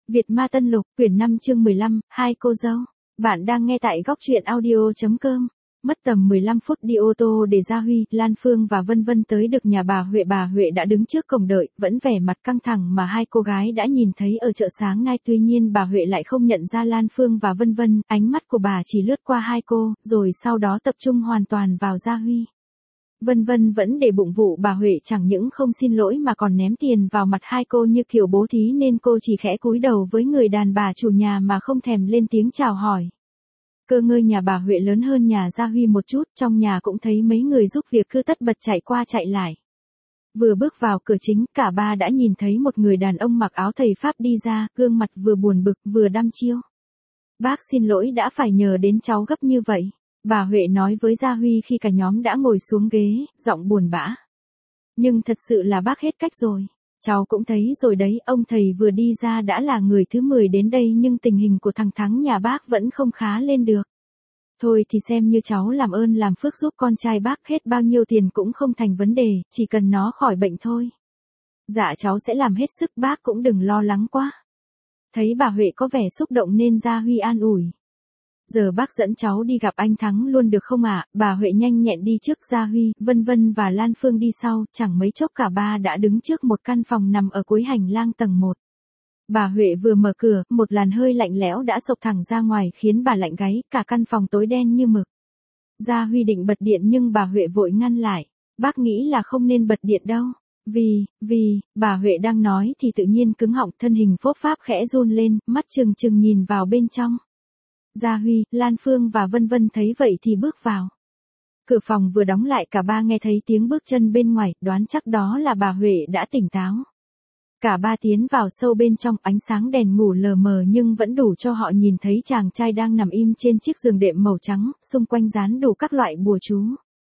Việt Ma Tân Lục, quyển 5 chương 15, hai cô dâu. Bạn đang nghe tại góc truyện audio.com. Mất tầm 15 phút đi ô tô để Gia Huy, Lan Phương và Vân Vân tới được nhà bà Huệ. Bà Huệ đã đứng trước cổng đợi, vẫn vẻ mặt căng thẳng mà hai cô gái đã nhìn thấy ở chợ sáng nay. Tuy nhiên bà Huệ lại không nhận ra Lan Phương và Vân Vân, ánh mắt của bà chỉ lướt qua hai cô, rồi sau đó tập trung hoàn toàn vào Gia Huy. Vân Vân vẫn để bụng vụ bà Huệ chẳng những không xin lỗi mà còn ném tiền vào mặt hai cô như kiểu bố thí, nên cô chỉ khẽ cúi đầu với người đàn bà chủ nhà mà không thèm lên tiếng chào hỏi. Cơ ngơi nhà bà Huệ lớn hơn nhà Gia Huy một chút, trong nhà cũng thấy mấy người giúp việc cứ tất bật chạy qua chạy lại. Vừa bước vào cửa chính, cả ba đã nhìn thấy một người đàn ông mặc áo thầy Pháp đi ra, gương mặt vừa buồn bực vừa đăm chiêu. Bác xin lỗi đã phải nhờ đến cháu gấp như vậy. Bà Huệ nói với Gia Huy khi cả nhóm đã ngồi xuống ghế, giọng buồn bã. Nhưng thật sự là bác hết cách rồi. Cháu cũng thấy rồi đấy, ông thầy vừa đi ra đã là người thứ 10 đến đây nhưng tình hình của thằng Thắng nhà bác vẫn không khá lên được. Thôi thì xem như cháu làm ơn làm phước giúp con trai bác, hết bao nhiêu tiền cũng không thành vấn đề, chỉ cần nó khỏi bệnh thôi. Dạ cháu sẽ làm hết sức, bác cũng đừng lo lắng quá. Thấy bà Huệ có vẻ xúc động nên Gia Huy an ủi. Giờ bác dẫn cháu đi gặp anh Thắng luôn được không ạ? Bà Huệ nhanh nhẹn đi trước, Gia Huy, Vân Vân và Lan Phương đi sau, chẳng mấy chốc cả ba đã đứng trước một căn phòng nằm ở cuối hành lang tầng 1. Bà Huệ vừa mở cửa, một làn hơi lạnh lẽo đã xộc thẳng ra ngoài khiến bà lạnh gáy, cả căn phòng tối đen như mực. Gia Huy định bật điện nhưng bà Huệ vội ngăn lại. Bác nghĩ là không nên bật điện đâu. Vì, bà Huệ đang nói thì tự nhiên cứng họng, thân hình phốp pháp khẽ run lên, mắt trừng trừng nhìn vào bên trong. Gia Huy, Lan Phương và Vân Vân thấy vậy thì bước vào. Cửa phòng vừa đóng lại, cả ba nghe thấy tiếng bước chân bên ngoài, đoán chắc đó là bà Huệ đã tỉnh táo. Cả ba tiến vào sâu bên trong, ánh sáng đèn ngủ lờ mờ nhưng vẫn đủ cho họ nhìn thấy chàng trai đang nằm im trên chiếc giường đệm màu trắng, xung quanh dán đủ các loại bùa chú.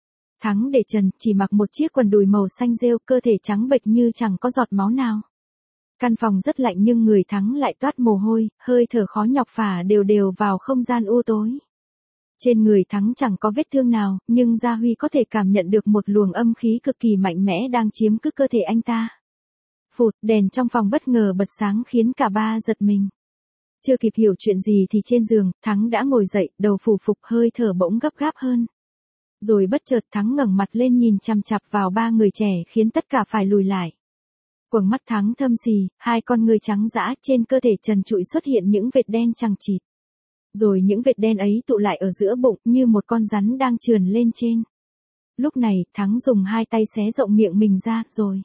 Thắng để trần, chỉ mặc một chiếc quần đùi màu xanh rêu, cơ thể trắng bệch như chẳng có giọt máu nào. Căn phòng rất lạnh nhưng người Thắng lại toát mồ hôi, hơi thở khó nhọc phả đều đều vào không gian u tối. Trên người Thắng chẳng có vết thương nào, nhưng Gia Huy có thể cảm nhận được một luồng âm khí cực kỳ mạnh mẽ đang chiếm cứ cơ thể anh ta. Phụt, đèn trong phòng bất ngờ bật sáng khiến cả ba giật mình. Chưa kịp hiểu chuyện gì thì trên giường, Thắng đã ngồi dậy, đầu phù phục, hơi thở bỗng gấp gáp hơn. Rồi bất chợt Thắng ngẩng mặt lên nhìn chằm chằm vào ba người trẻ khiến tất cả phải lùi lại. Quầng mắt Thắng thâm xì, hai con ngươi trắng dã, trên cơ thể trần trụi xuất hiện những vệt đen chằng chịt. Rồi những vệt đen ấy tụ lại ở giữa bụng như một con rắn đang trườn lên trên. Lúc này, Thắng dùng hai tay xé rộng miệng mình ra, rồi.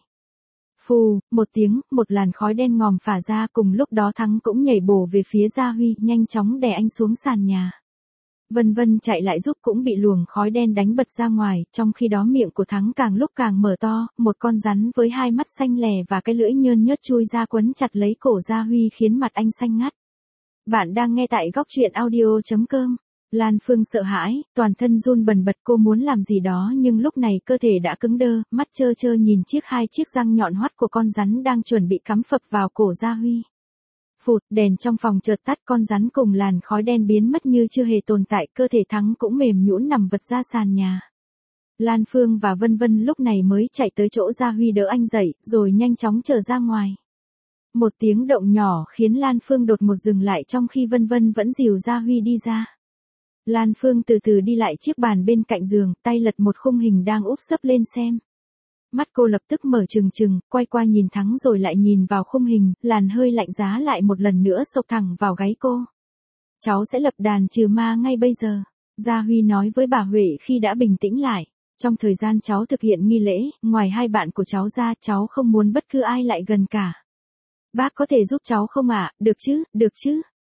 Phù, một tiếng, một làn khói đen ngòm phả ra, cùng lúc đó Thắng cũng nhảy bổ về phía Gia Huy, nhanh chóng đè anh xuống sàn nhà. Vân Vân chạy lại giúp cũng bị luồng khói đen đánh bật ra ngoài, trong khi đó miệng của Thắng càng lúc càng mở to, một con rắn với hai mắt xanh lè và cái lưỡi nhơn nhớt chui ra quấn chặt lấy cổ Gia Huy khiến mặt anh xanh ngắt. Bạn đang nghe tại góc truyện audio.com. Lan Phương sợ hãi, toàn thân run bần bật, cô muốn làm gì đó nhưng lúc này cơ thể đã cứng đơ, mắt trơ trơ nhìn hai chiếc răng nhọn hoắt của con rắn đang chuẩn bị cắm phập vào cổ Gia Huy. Phụt, đèn trong phòng chợt tắt, con rắn cùng làn khói đen biến mất như chưa hề tồn tại, cơ thể Thắng cũng mềm nhũn nằm vật ra sàn nhà. Lan Phương và Vân Vân lúc này mới chạy tới chỗ Gia Huy đỡ anh dậy, rồi nhanh chóng trở ra ngoài. Một tiếng động nhỏ khiến Lan Phương đột ngột dừng lại trong khi Vân Vân vẫn dìu Gia Huy đi ra. Lan Phương từ từ đi lại chiếc bàn bên cạnh giường, tay lật một khung hình đang úp sấp lên xem. Mắt cô lập tức mở trừng trừng, quay qua nhìn Thắng rồi lại nhìn vào khung hình, làn hơi lạnh giá lại một lần nữa xộc thẳng vào gáy cô. Cháu sẽ lập đàn trừ ma ngay bây giờ, Gia Huy nói với bà Huệ khi đã bình tĩnh lại. Trong thời gian cháu thực hiện nghi lễ, ngoài hai bạn của cháu ra, cháu không muốn bất cứ ai lại gần cả. Bác có thể giúp cháu không ạ? Được chứ?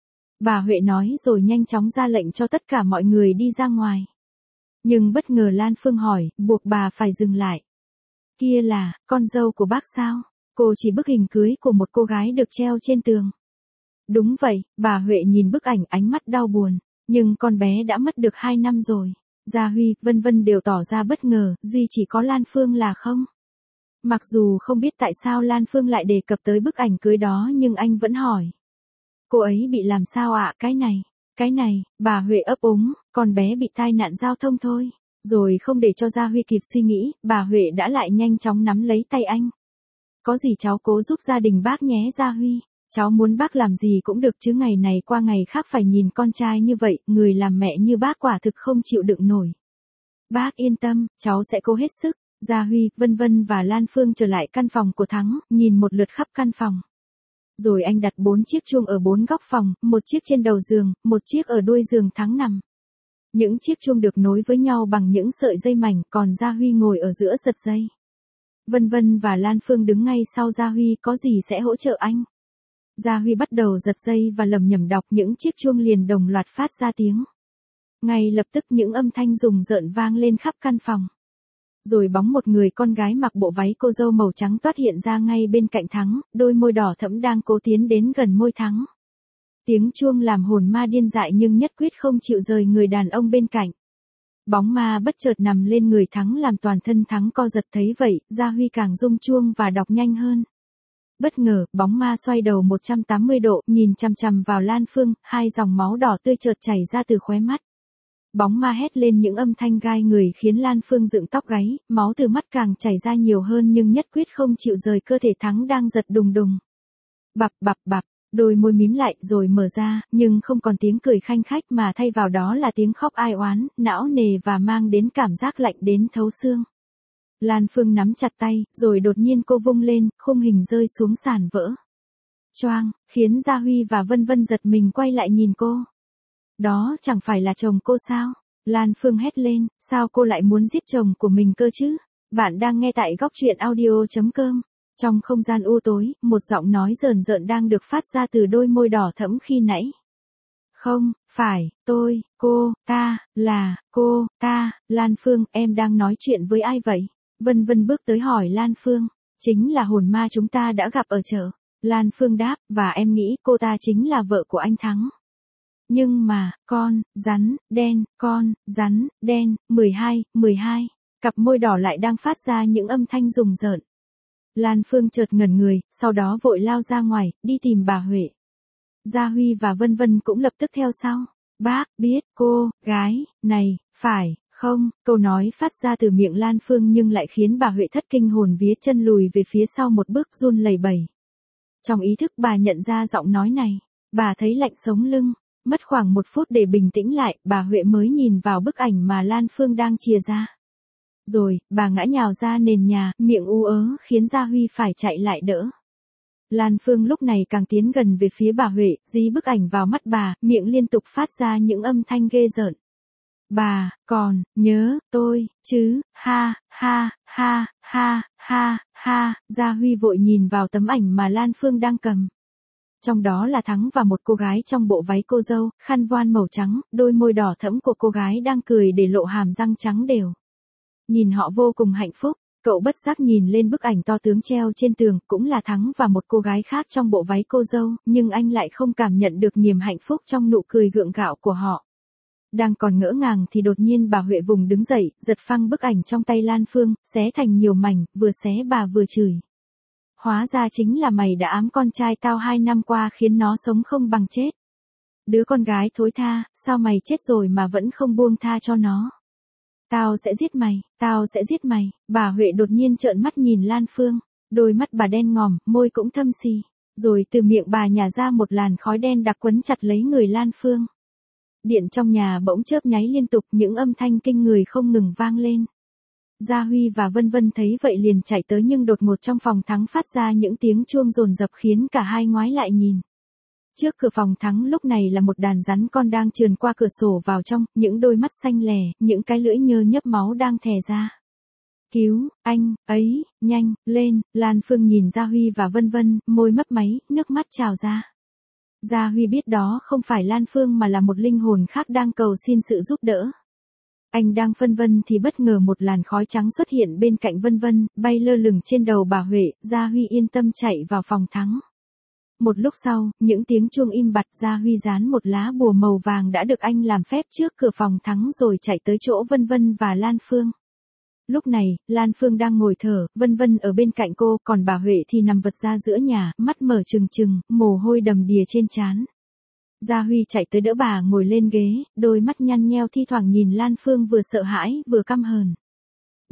Bà Huệ nói rồi nhanh chóng ra lệnh cho tất cả mọi người đi ra ngoài. Nhưng bất ngờ Lan Phương hỏi, buộc bà phải dừng lại. Kia là, con dâu của bác sao? Cô chỉ bức hình cưới của một cô gái được treo trên tường. Đúng vậy, bà Huệ nhìn bức ảnh ánh mắt đau buồn. Nhưng con bé đã mất được 2 năm rồi. Gia Huy, Vân Vân đều tỏ ra bất ngờ, duy chỉ có Lan Phương là không. Mặc dù không biết tại sao Lan Phương lại đề cập tới bức ảnh cưới đó nhưng anh vẫn hỏi. Cô ấy bị làm sao ạ? Cái này, bà Huệ ấp úng, con bé bị tai nạn giao thông thôi. Rồi không để cho Gia Huy kịp suy nghĩ, bà Huệ đã lại nhanh chóng nắm lấy tay anh. Có gì cháu cố giúp gia đình bác nhé Gia Huy. Cháu muốn bác làm gì cũng được chứ ngày này qua ngày khác phải nhìn con trai như vậy, người làm mẹ như bác quả thực không chịu đựng nổi. Bác yên tâm, cháu sẽ cố hết sức. Gia Huy, Vân Vân và Lan Phương trở lại căn phòng của Thắng, nhìn một lượt khắp căn phòng. Rồi anh đặt 4 chiếc chuông ở 4 góc phòng, một chiếc trên đầu giường, một chiếc ở đuôi giường Thắng nằm. Những chiếc chuông được nối với nhau bằng những sợi dây mảnh, còn Gia Huy ngồi ở giữa giật dây. Vân Vân và Lan Phương đứng ngay sau Gia Huy, có gì sẽ hỗ trợ anh. Gia Huy bắt đầu giật dây và lẩm nhẩm đọc, những chiếc chuông liền đồng loạt phát ra tiếng. Ngay lập tức những âm thanh rùng rợn vang lên khắp căn phòng. Rồi bóng một người con gái mặc bộ váy cô dâu màu trắng toát hiện ra ngay bên cạnh Thắng, đôi môi đỏ thẫm đang cố tiến đến gần môi Thắng. Tiếng chuông làm hồn ma điên dại nhưng nhất quyết không chịu rời người đàn ông bên cạnh. Bóng ma bất chợt nằm lên người Thắng làm toàn thân Thắng co giật, thấy vậy, Gia Huy càng rung chuông và đọc nhanh hơn. Bất ngờ, bóng ma xoay đầu 180 độ, nhìn chằm chằm vào Lan Phương, hai dòng máu đỏ tươi chợt chảy ra từ khóe mắt. Bóng ma hét lên những âm thanh gai người khiến Lan Phương dựng tóc gáy, máu từ mắt càng chảy ra nhiều hơn nhưng nhất quyết không chịu rời cơ thể Thắng đang giật đùng đùng. Bập bập bập, đôi môi mím lại rồi mở ra, nhưng không còn tiếng cười khanh khách mà thay vào đó là tiếng khóc ai oán, não nề và mang đến cảm giác lạnh đến thấu xương. Lan Phương nắm chặt tay, rồi đột nhiên cô vung lên, khung hình rơi xuống sàn vỡ. Choang, khiến Gia Huy và Vân Vân giật mình quay lại nhìn cô. Đó chẳng phải là chồng cô sao? Lan Phương hét lên, sao cô lại muốn giết chồng của mình cơ chứ? Bạn đang nghe tại góc truyện audio.com. Trong không gian u tối, một giọng nói rờn rợn đang được phát ra từ đôi môi đỏ thẫm khi nãy. Không, phải, cô, ta, là, cô, ta, Lan Phương, em đang nói chuyện với ai vậy? Vân Vân bước tới hỏi Lan Phương. Chính là hồn ma chúng ta đã gặp ở chợ. Lan Phương đáp, và em nghĩ cô ta chính là vợ của anh Thắng. Nhưng mà, con, rắn, đen, 12, cặp môi đỏ lại đang phát ra những âm thanh rùng rợn. Lan Phương chợt ngẩn người, sau đó vội lao ra ngoài, đi tìm bà Huệ. Gia Huy và Vân Vân cũng lập tức theo sau. Bác, biết, cô, gái, này, phải, không, câu nói phát ra từ miệng Lan Phương nhưng lại khiến bà Huệ thất kinh hồn vía chân lùi về phía sau một bước run lẩy bẩy. Trong ý thức bà nhận ra giọng nói này, bà thấy lạnh sống lưng. Mất khoảng 1 phút để bình tĩnh lại, bà Huệ mới nhìn vào bức ảnh mà Lan Phương đang chìa ra. Rồi, bà ngã nhào ra nền nhà, miệng ú ớ, khiến Gia Huy phải chạy lại đỡ. Lan Phương lúc này càng tiến gần về phía bà Huệ, dí bức ảnh vào mắt bà, miệng liên tục phát ra những âm thanh ghê rợn. Bà, còn, nhớ, tôi, chứ, ha, Gia Huy vội nhìn vào tấm ảnh mà Lan Phương đang cầm. Trong đó là Thắng và một cô gái trong bộ váy cô dâu, khăn voan màu trắng, đôi môi đỏ thẫm của cô gái đang cười để lộ hàm răng trắng đều. Nhìn họ vô cùng hạnh phúc, cậu bất giác nhìn lên bức ảnh to tướng treo trên tường, cũng là Thắng và một cô gái khác trong bộ váy cô dâu, nhưng anh lại không cảm nhận được niềm hạnh phúc trong nụ cười gượng gạo của họ. Đang còn ngỡ ngàng thì đột nhiên bà Huệ vùng đứng dậy, giật phăng bức ảnh trong tay Lan Phương, xé thành nhiều mảnh, vừa xé bà vừa chửi. Hóa ra chính là mày đã ám con trai tao 2 năm qua khiến nó sống không bằng chết. Đứa con gái thối tha, sao mày chết rồi mà vẫn không buông tha cho nó. Tao sẽ giết mày, bà Huệ đột nhiên trợn mắt nhìn Lan Phương, đôi mắt bà đen ngòm, môi cũng thâm xì, rồi từ miệng bà nhả ra một làn khói đen đặc quấn chặt lấy người Lan Phương. Điện trong nhà bỗng chớp nháy liên tục, những âm thanh kinh người không ngừng vang lên. Gia Huy và Vân Vân thấy vậy liền chạy tới nhưng đột ngột trong phòng Thắng phát ra những tiếng chuông dồn dập khiến cả hai ngoái lại nhìn. Trước cửa phòng Thắng lúc này là một đàn rắn con đang trườn qua cửa sổ vào trong, những đôi mắt xanh lè, những cái lưỡi nhơ nhấp máu đang thè ra. Cứu, anh, ấy, nhanh, lên, Lan Phương nhìn Gia Huy và Vân Vân, môi mấp máy, nước mắt trào ra. Gia Huy biết đó không phải Lan Phương mà là một linh hồn khác đang cầu xin sự giúp đỡ. Anh đang phân vân thì bất ngờ một làn khói trắng xuất hiện bên cạnh Vân Vân, bay lơ lửng trên đầu bà Huệ, Gia Huy yên tâm chạy vào phòng Thắng. Một lúc sau, những tiếng chuông im bặt, Gia Huy dán một lá bùa màu vàng đã được anh làm phép trước cửa phòng Thắng rồi chạy tới chỗ Vân Vân và Lan Phương. Lúc này, Lan Phương đang ngồi thở, Vân Vân ở bên cạnh cô, còn bà Huệ thì nằm vật ra giữa nhà, mắt mở trừng trừng, mồ hôi đầm đìa trên trán. Gia Huy chạy tới đỡ bà ngồi lên ghế, đôi mắt nhăn nheo thi thoảng nhìn Lan Phương vừa sợ hãi vừa căm hờn.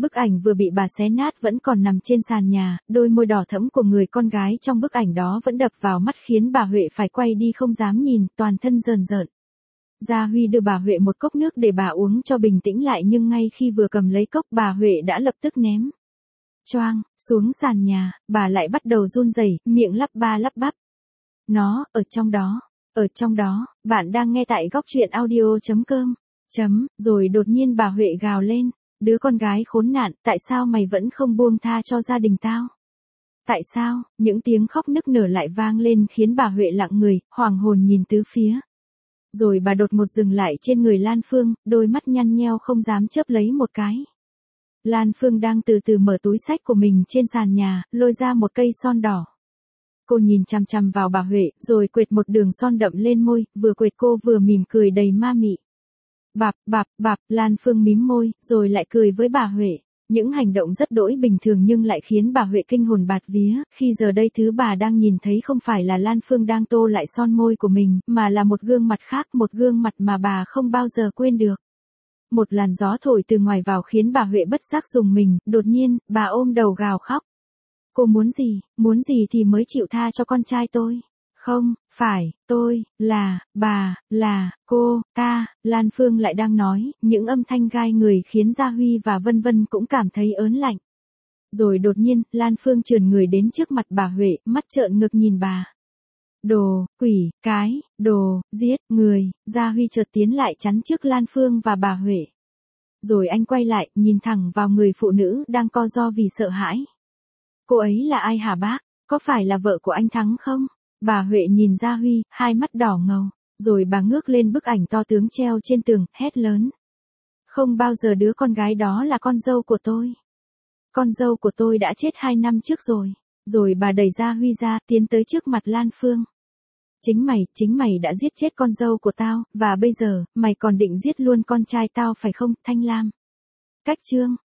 Bức ảnh vừa bị bà xé nát vẫn còn nằm trên sàn nhà, đôi môi đỏ thẫm của người con gái trong bức ảnh đó vẫn đập vào mắt khiến bà Huệ phải quay đi không dám nhìn, toàn thân rờn rợn. Gia Huy đưa bà Huệ một cốc nước để bà uống cho bình tĩnh lại nhưng ngay khi vừa cầm lấy cốc bà Huệ đã lập tức ném choang xuống sàn nhà, bà lại bắt đầu run rẩy, miệng lắp ba lắp bắp. Nó, ở trong đó, bạn đang nghe tại góc truyện audio.com. Rồi đột nhiên bà Huệ gào lên, đứa con gái khốn nạn, tại sao mày vẫn không buông tha cho gia đình tao? Tại sao, những tiếng khóc nức nở lại vang lên khiến bà Huệ lặng người, hoảng hồn nhìn tứ phía. Rồi bà đột ngột dừng lại trên người Lan Phương, đôi mắt nhăn nheo không dám chớp lấy một cái. Lan Phương đang từ từ mở túi xách của mình trên sàn nhà, lôi ra một cây son đỏ. Cô nhìn chằm chằm vào bà Huệ, rồi quệt một đường son đậm lên môi, vừa quệt cô vừa mỉm cười đầy ma mị. Bạp, Lan Phương mím môi, rồi lại cười với bà Huệ. Những hành động rất đỗi bình thường nhưng lại khiến bà Huệ kinh hồn bạt vía, khi giờ đây thứ bà đang nhìn thấy không phải là Lan Phương đang tô lại son môi của mình, mà là một gương mặt khác, một gương mặt mà bà không bao giờ quên được. Một làn gió thổi từ ngoài vào khiến bà Huệ bất giác rùng mình, đột nhiên, bà ôm đầu gào khóc. Cô muốn gì thì mới chịu tha cho con trai tôi. Không, phải, tôi, là, cô, ta, Lan Phương lại đang nói, những âm thanh gai người khiến Gia Huy và Vân Vân cũng cảm thấy ớn lạnh. Rồi đột nhiên, Lan Phương trườn người đến trước mặt bà Huệ, mắt trợn ngược nhìn bà. Đồ, quỷ, cái, đồ, giết, người, Gia Huy chợt tiến lại chắn trước Lan Phương và bà Huệ. Rồi anh quay lại, nhìn thẳng vào người phụ nữ đang co ro vì sợ hãi. Cô ấy là ai hả bác? Có phải là vợ của anh Thắng không? Bà Huệ nhìn Gia Huy, hai mắt đỏ ngầu, rồi bà ngước lên bức ảnh to tướng treo trên tường, hét lớn. Không bao giờ đứa con gái đó là con dâu của tôi. Con dâu của tôi đã chết 2 năm trước rồi. Rồi bà đẩy Gia Huy ra, tiến tới trước mặt Lan Phương. Chính mày đã giết chết con dâu của tao, và bây giờ, mày còn định giết luôn con trai tao phải không, Thanh Lam? Cách chương